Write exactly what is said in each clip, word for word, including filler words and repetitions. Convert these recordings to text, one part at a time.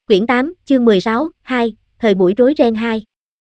Quyển tám, chương mười sáu, hai, thời buổi rối ren hai.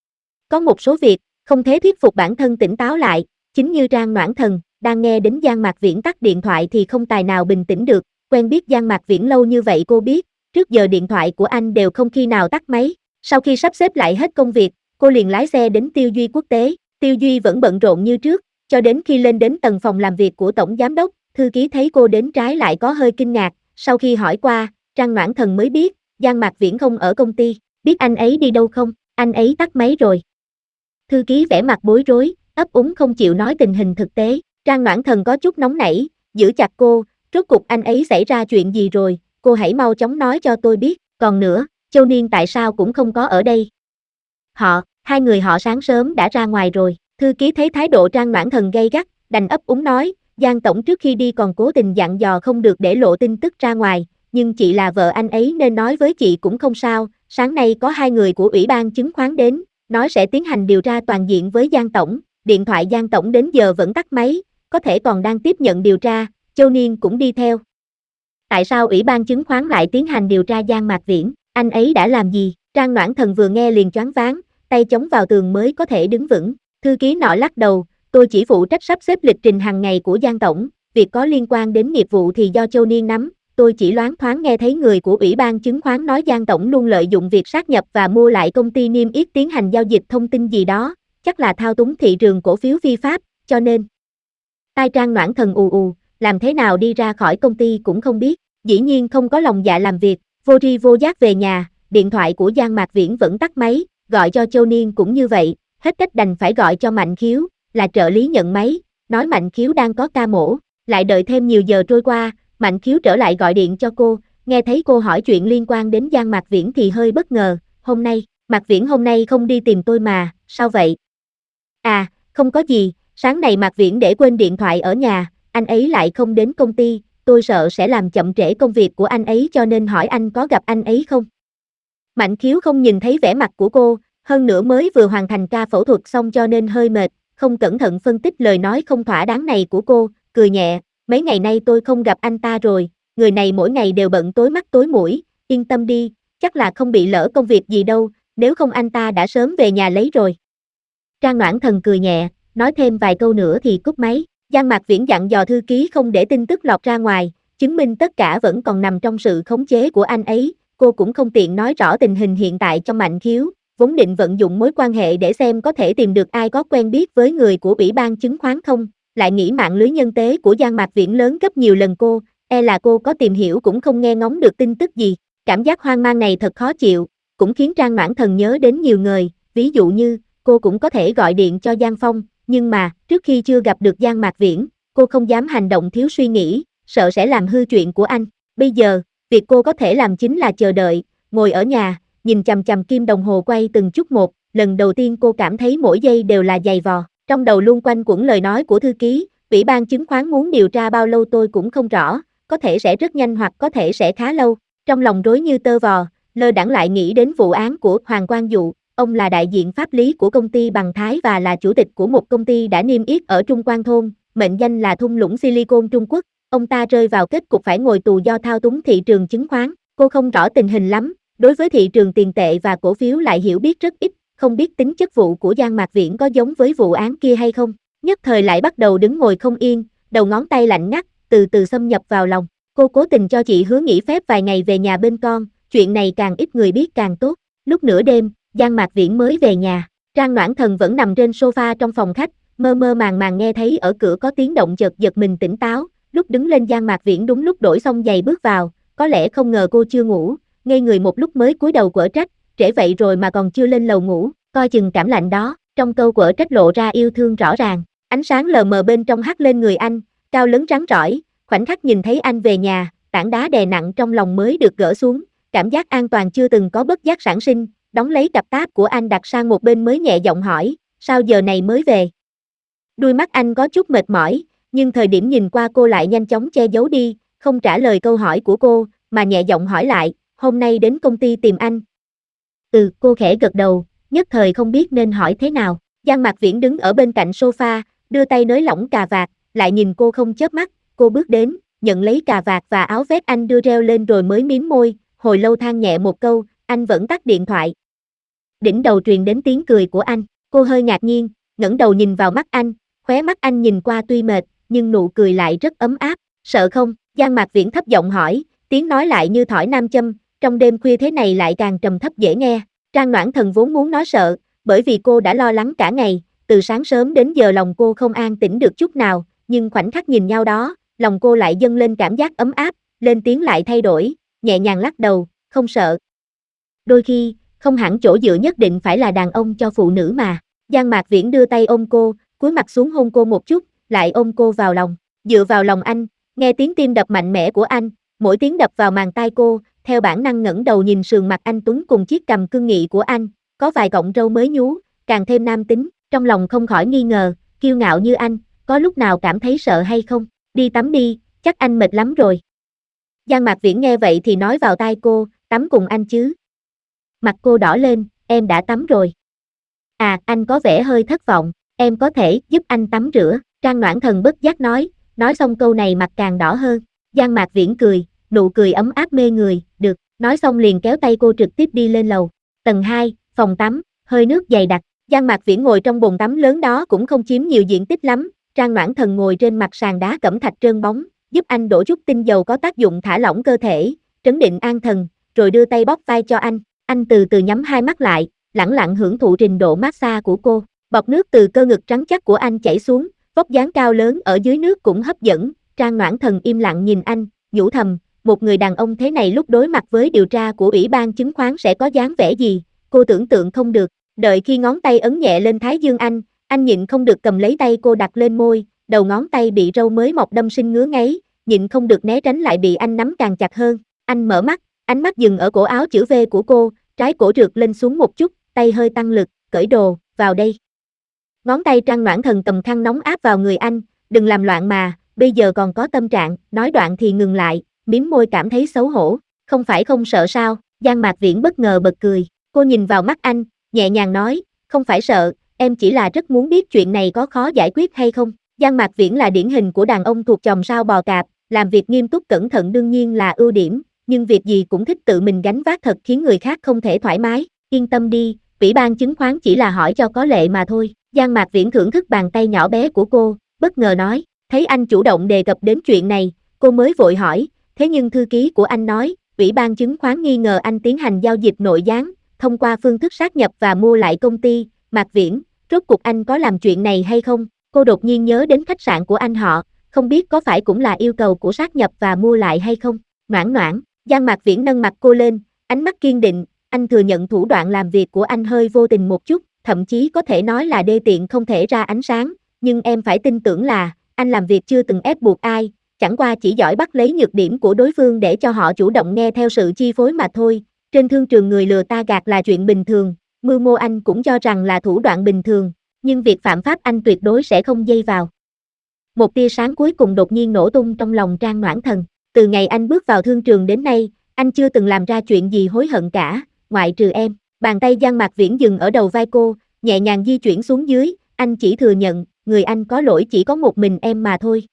Có một số việc, không thể thuyết phục bản thân tỉnh táo lại, chính như Trang Noãn Thần, đang nghe đến Giang Mạc Viễn tắt điện thoại thì không tài nào bình tĩnh được, quen biết Giang Mạc Viễn lâu như vậy cô biết, trước giờ điện thoại của anh đều không khi nào tắt máy, sau khi sắp xếp lại hết công việc, cô liền lái xe đến Tiêu Duy Quốc tế, Tiêu Duy vẫn bận rộn như trước, cho đến khi lên đến tầng phòng làm việc của Tổng Giám đốc, thư ký thấy cô đến trái lại có hơi kinh ngạc, sau khi hỏi qua, Trang Noãn Thần mới biết, Giang Mạc Viễn không ở công ty, biết anh ấy đi đâu không, anh ấy tắt máy rồi. Thư ký vẻ mặt bối rối, ấp úng không chịu nói tình hình thực tế, Trang Noãn Thần có chút nóng nảy, giữ chặt cô, rốt cục anh ấy xảy ra chuyện gì rồi, cô hãy mau chóng nói cho tôi biết, còn nữa, Châu Niên tại sao cũng không có ở đây. Họ, hai người họ sáng sớm đã ra ngoài rồi, thư ký thấy thái độ Trang Noãn Thần gay gắt, đành ấp úng nói, Giang Tổng trước khi đi còn cố tình dặn dò không được để lộ tin tức ra ngoài, nhưng chị là vợ anh ấy nên nói với chị cũng không sao, sáng nay có hai người của Ủy ban chứng khoán đến, nói sẽ tiến hành điều tra toàn diện với Giang Tổng, điện thoại Giang Tổng đến giờ vẫn tắt máy, có thể còn đang tiếp nhận điều tra, Châu Niên cũng đi theo. Tại sao Ủy ban chứng khoán lại tiến hành điều tra Giang Mạc Viễn, anh ấy đã làm gì? Trang Noãn Thần vừa nghe liền choáng váng, tay chống vào tường mới có thể đứng vững, thư ký nọ lắc đầu, tôi chỉ phụ trách sắp xếp lịch trình hàng ngày của Giang Tổng, việc có liên quan đến nghiệp vụ thì do Châu Niên nắm. Tôi chỉ loáng thoáng nghe thấy người của Ủy ban chứng khoán nói Giang Tổng luôn lợi dụng việc sát nhập và mua lại công ty niêm yết tiến hành giao dịch thông tin gì đó, chắc là thao túng thị trường cổ phiếu phi pháp, cho nên. Tai Trang Noãn Thần ù ù, làm thế nào đi ra khỏi công ty cũng không biết, dĩ nhiên không có lòng dạ làm việc, vô tri vô giác về nhà, điện thoại của Giang Mạc Viễn vẫn tắt máy, gọi cho Châu Niên cũng như vậy, hết cách đành phải gọi cho Mạnh Khiếu, là trợ lý nhận máy, nói Mạnh Khiếu đang có ca mổ, lại đợi thêm nhiều giờ trôi qua. Mạnh Khiếu trở lại gọi điện cho cô, nghe thấy cô hỏi chuyện liên quan đến Giang Mạc Viễn thì hơi bất ngờ, hôm nay, Mạc Viễn hôm nay không đi tìm tôi mà, sao vậy? À, không có gì, sáng nay Mạc Viễn để quên điện thoại ở nhà, anh ấy lại không đến công ty, tôi sợ sẽ làm chậm trễ công việc của anh ấy cho nên hỏi anh có gặp anh ấy không? Mạnh Khiếu không nhìn thấy vẻ mặt của cô, hơn nữa mới vừa hoàn thành ca phẫu thuật xong cho nên hơi mệt, không cẩn thận phân tích lời nói không thỏa đáng này của cô, cười nhẹ. Mấy ngày nay tôi không gặp anh ta rồi, người này mỗi ngày đều bận tối mắt tối mũi, yên tâm đi, chắc là không bị lỡ công việc gì đâu, nếu không anh ta đã sớm về nhà lấy rồi. Trang Noãn Thần cười nhẹ, nói thêm vài câu nữa thì cúp máy, Giang Mạc Viễn dặn dò thư ký không để tin tức lọt ra ngoài, chứng minh tất cả vẫn còn nằm trong sự khống chế của anh ấy, cô cũng không tiện nói rõ tình hình hiện tại cho Mạnh Khiếu, vốn định vận dụng mối quan hệ để xem có thể tìm được ai có quen biết với người của Ủy ban chứng khoán không. Lại nghĩ mạng lưới nhân tế của Giang Mạc Viễn lớn gấp nhiều lần cô, e là cô có tìm hiểu cũng không nghe ngóng được tin tức gì, cảm giác hoang mang này thật khó chịu, cũng khiến Trang Noãn Thần nhớ đến nhiều người, ví dụ như, cô cũng có thể gọi điện cho Giang Phong, nhưng mà, trước khi chưa gặp được Giang Mạc Viễn, cô không dám hành động thiếu suy nghĩ, sợ sẽ làm hư chuyện của anh, bây giờ, việc cô có thể làm chính là chờ đợi, ngồi ở nhà, nhìn chằm chằm kim đồng hồ quay từng chút một, lần đầu tiên cô cảm thấy mỗi giây đều là dày vò. Trong đầu luôn quanh quẩn lời nói của thư ký, Ủy ban chứng khoán muốn điều tra bao lâu tôi cũng không rõ, có thể sẽ rất nhanh hoặc có thể sẽ khá lâu. Trong lòng rối như tơ vò, lơ đãng lại nghĩ đến vụ án của Hoàng Quang Dụ, ông là đại diện pháp lý của công ty Bằng Thái và là chủ tịch của một công ty đã niêm yết ở Trung Quan Thôn, mệnh danh là thung lũng Silicon Trung Quốc. Ông ta rơi vào kết cục phải ngồi tù do thao túng thị trường chứng khoán. Cô không rõ tình hình lắm, đối với thị trường tiền tệ và cổ phiếu lại hiểu biết rất ít. Không biết tính chất vụ của Giang Mạc Viễn có giống với vụ án kia hay không, nhất thời lại bắt đầu đứng ngồi không yên, đầu ngón tay lạnh ngắt, từ từ xâm nhập vào lòng. Cô cố tình cho chị hứa nghỉ phép vài ngày về nhà bên con, chuyện này càng ít người biết càng tốt. Lúc nửa đêm, Giang Mạc Viễn mới về nhà, Trang Noãn Thần vẫn nằm trên sofa trong phòng khách, mơ mơ màng màng nghe thấy ở cửa có tiếng động chợt giật mình tỉnh táo, lúc đứng lên Giang Mạc Viễn đúng lúc đổi xong giày bước vào, có lẽ không ngờ cô chưa ngủ, ngây người một lúc mới cúi đầu quở trách. Trễ vậy rồi mà còn chưa lên lầu ngủ, coi chừng cảm lạnh đó, trong câu quở trách lộ ra yêu thương rõ ràng, ánh sáng lờ mờ bên trong hắt lên người anh, cao lớn rắn rỏi, khoảnh khắc nhìn thấy anh về nhà, tảng đá đè nặng trong lòng mới được gỡ xuống, cảm giác an toàn chưa từng có bất giác sản sinh, đóng lấy cặp táp của anh đặt sang một bên mới nhẹ giọng hỏi, sao giờ này mới về? Đuôi mắt anh có chút mệt mỏi, nhưng thời điểm nhìn qua cô lại nhanh chóng che giấu đi, không trả lời câu hỏi của cô, mà nhẹ giọng hỏi lại, hôm nay đến công ty tìm anh. Ừ, cô khẽ gật đầu, nhất thời không biết nên hỏi thế nào. Giang Mạc Viễn đứng ở bên cạnh sofa, đưa tay nới lỏng cà vạt, lại nhìn cô không chớp mắt, cô bước đến, nhận lấy cà vạt và áo vest anh đưa reo lên rồi mới mím môi, hồi lâu than nhẹ một câu, anh vẫn tắt điện thoại. Đỉnh đầu truyền đến tiếng cười của anh, cô hơi ngạc nhiên, ngẩng đầu nhìn vào mắt anh, khóe mắt anh nhìn qua tuy mệt, nhưng nụ cười lại rất ấm áp. Sợ không? Giang Mạc Viễn thấp giọng hỏi, tiếng nói lại như thỏi nam châm, trong đêm khuya thế này lại càng trầm thấp dễ nghe. Trang Noãn Thần vốn muốn nói sợ, bởi vì cô đã lo lắng cả ngày, từ sáng sớm đến giờ lòng cô không an tĩnh được chút nào, nhưng khoảnh khắc nhìn nhau đó, lòng cô lại dâng lên cảm giác ấm áp, lên tiếng lại thay đổi, nhẹ nhàng lắc đầu, không sợ. Đôi khi, không hẳn chỗ dựa nhất định phải là đàn ông cho phụ nữ mà. Giang Mạc Viễn đưa tay ôm cô, cúi mặt xuống hôn cô một chút, lại ôm cô vào lòng, dựa vào lòng anh, nghe tiếng tim đập mạnh mẽ của anh, mỗi tiếng đập vào màng tai cô, theo bản năng ngẩng đầu nhìn sườn mặt anh tuấn cùng chiếc cằm cương nghị của anh, có vài cọng râu mới nhú, càng thêm nam tính, trong lòng không khỏi nghi ngờ, kiêu ngạo như anh, có lúc nào cảm thấy sợ hay không? Đi tắm đi, chắc anh mệt lắm rồi. Giang Mạc Viễn nghe vậy thì nói vào tai cô, tắm cùng anh chứ. Mặt cô đỏ lên, em đã tắm rồi. À, anh có vẻ hơi thất vọng, em có thể giúp anh tắm rửa. Trang Noãn Thần bất giác nói, nói xong câu này mặt càng đỏ hơn. Giang Mạc Viễn cười, nụ cười ấm áp mê người, được, nói xong liền kéo tay cô trực tiếp đi lên lầu. Tầng hai, phòng tắm, hơi nước dày đặc. Giang Mạc Viễn ngồi trong bồn tắm lớn đó cũng không chiếm nhiều diện tích lắm. Trang Noãn Thần ngồi trên mặt sàn đá cẩm thạch trơn bóng, giúp anh đổ chút tinh dầu có tác dụng thả lỏng cơ thể, trấn định an thần, rồi đưa tay bóp vai cho anh. Anh từ từ nhắm hai mắt lại, lẳng lặng hưởng thụ trình độ massage của cô. Bọt nước từ cơ ngực trắng chắc của anh chảy xuống, vóc dáng cao lớn ở dưới nước cũng hấp dẫn. Trang Noãn Thần im lặng nhìn anh, nhủ thầm, một người đàn ông thế này lúc đối mặt với điều tra của Ủy ban chứng khoán sẽ có dáng vẻ gì, cô tưởng tượng không được. Đợi khi ngón tay ấn nhẹ lên thái dương anh, anh nhịn không được cầm lấy tay cô đặt lên môi, đầu ngón tay bị râu mới mọc đâm sinh ngứa ngáy, nhịn không được né tránh lại bị anh nắm càng chặt hơn. Anh mở mắt, ánh mắt dừng ở cổ áo chữ V của cô, trái cổ trượt lên xuống một chút, tay hơi tăng lực, cởi đồ, vào đây. Ngón tay Trang Noãn Thần cầm khăn nóng áp vào người anh, đừng làm loạn mà, bây giờ còn có tâm trạng, nói đoạn thì ngừng lại, mím môi cảm thấy xấu hổ, không phải không sợ sao? Giang Mạc Viễn bất ngờ bật cười, cô nhìn vào mắt anh, nhẹ nhàng nói, không phải sợ, em chỉ là rất muốn biết chuyện này có khó giải quyết hay không. Giang Mạc Viễn là điển hình của đàn ông thuộc chòm sao bò cạp, làm việc nghiêm túc cẩn thận đương nhiên là ưu điểm, nhưng việc gì cũng thích tự mình gánh vác thật khiến người khác không thể thoải mái. Yên tâm đi, Ủy ban chứng khoán chỉ là hỏi cho có lệ mà thôi. Giang Mạc Viễn thưởng thức bàn tay nhỏ bé của cô, bất ngờ nói, thấy anh chủ động đề cập đến chuyện này, cô mới vội hỏi, thế nhưng thư ký của anh nói, Ủy ban chứng khoán nghi ngờ anh tiến hành giao dịch nội gián, thông qua phương thức sát nhập và mua lại công ty. Mạc Viễn, rốt cuộc anh có làm chuyện này hay không? Cô đột nhiên nhớ đến khách sạn của anh họ, không biết có phải cũng là yêu cầu của sát nhập và mua lại hay không? Noãn Noãn, Giang Mạc Viễn nâng mặt cô lên, ánh mắt kiên định, anh thừa nhận thủ đoạn làm việc của anh hơi vô tình một chút, thậm chí có thể nói là đê tiện không thể ra ánh sáng, nhưng em phải tin tưởng là, anh làm việc chưa từng ép buộc ai, chẳng qua chỉ giỏi bắt lấy nhược điểm của đối phương để cho họ chủ động nghe theo sự chi phối mà thôi. Trên thương trường người lừa ta gạt là chuyện bình thường, mưu mô anh cũng cho rằng là thủ đoạn bình thường, nhưng việc phạm pháp anh tuyệt đối sẽ không dây vào. Một tia sáng cuối cùng đột nhiên nổ tung trong lòng Trang Noãn Thần, từ ngày anh bước vào thương trường đến nay, anh chưa từng làm ra chuyện gì hối hận cả, ngoại trừ em. Bàn tay Giang Mạc Viễn dừng ở đầu vai cô, nhẹ nhàng di chuyển xuống dưới, anh chỉ thừa nhận, người anh có lỗi chỉ có một mình em mà thôi.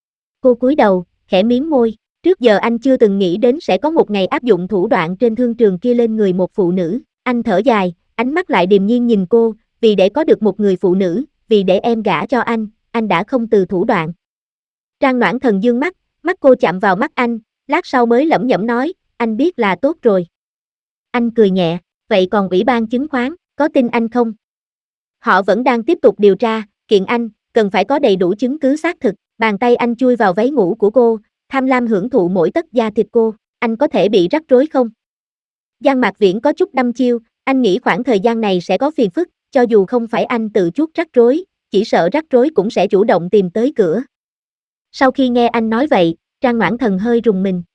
Cô cúi đầu, khẽ mím môi, trước giờ anh chưa từng nghĩ đến sẽ có một ngày áp dụng thủ đoạn trên thương trường kia lên người một phụ nữ. Anh thở dài, ánh mắt lại điềm nhiên nhìn cô, vì để có được một người phụ nữ, vì để em gả cho anh, anh đã không từ thủ đoạn. Trang Noãn Thần dương mắt, mắt cô chạm vào mắt anh, lát sau mới lẩm nhẩm nói, anh biết là tốt rồi. Anh cười nhẹ, vậy còn Ủy ban chứng khoán, có tin anh không? Họ vẫn đang tiếp tục điều tra, kiện anh, cần phải có đầy đủ chứng cứ xác thực. Bàn tay anh chui vào váy ngủ của cô, tham lam hưởng thụ mỗi tấc da thịt cô, anh có thể bị rắc rối không? Giang Mạc Viễn có chút đăm chiêu, anh nghĩ khoảng thời gian này sẽ có phiền phức, cho dù không phải anh tự chuốc rắc rối, chỉ sợ rắc rối cũng sẽ chủ động tìm tới cửa. Sau khi nghe anh nói vậy, Trang Noãn Thần hơi rùng mình,